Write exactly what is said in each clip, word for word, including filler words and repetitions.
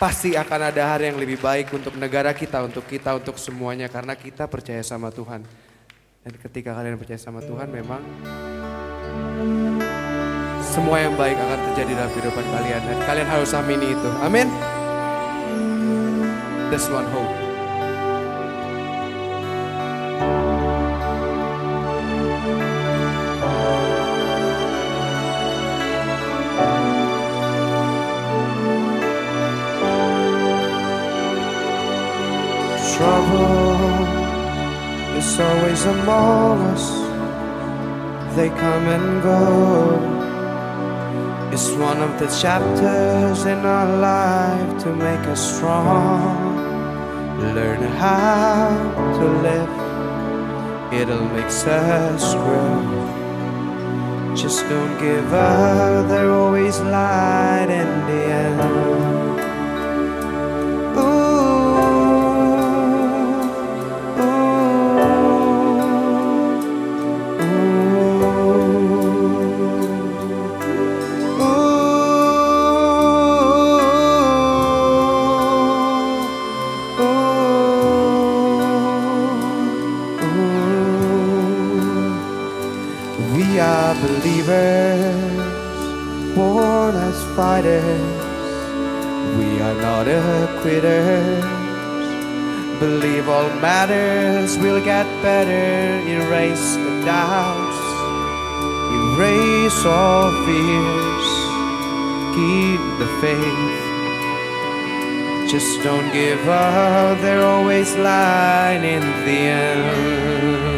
pasti akan ada hari yang lebih baik untuk negara kita, untuk kita, untuk semuanya. Karena kita percaya sama Tuhan. Dan ketika kalian percaya sama Tuhan, memang semua yang baik akan terjadi dalam kehidupan kalian. Dan kalian harus amini itu. Amin. There's one hope. Trouble is always among us. They come and go. It's one of the chapters in our life to make us strong. Learn how to live. It'll make us grow. Just don't give up. There's always light in the end. We are believers, born as fighters. We are not quitters. Believe all matters will get better. Erase the doubts, erase all fears. Keep the faith. Just don't give up. There's always light in the end.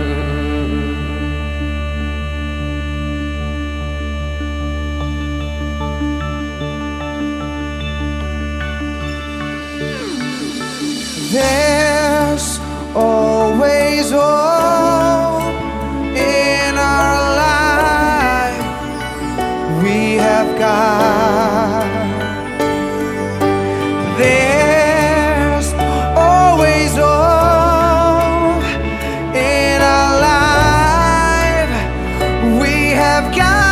There's always hope in our life. We have God. There's always hope in our life. We have God.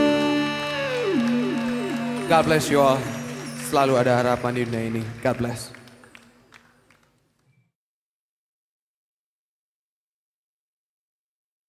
God bless you all. Selalu ada harapan di dunia ini. God bless.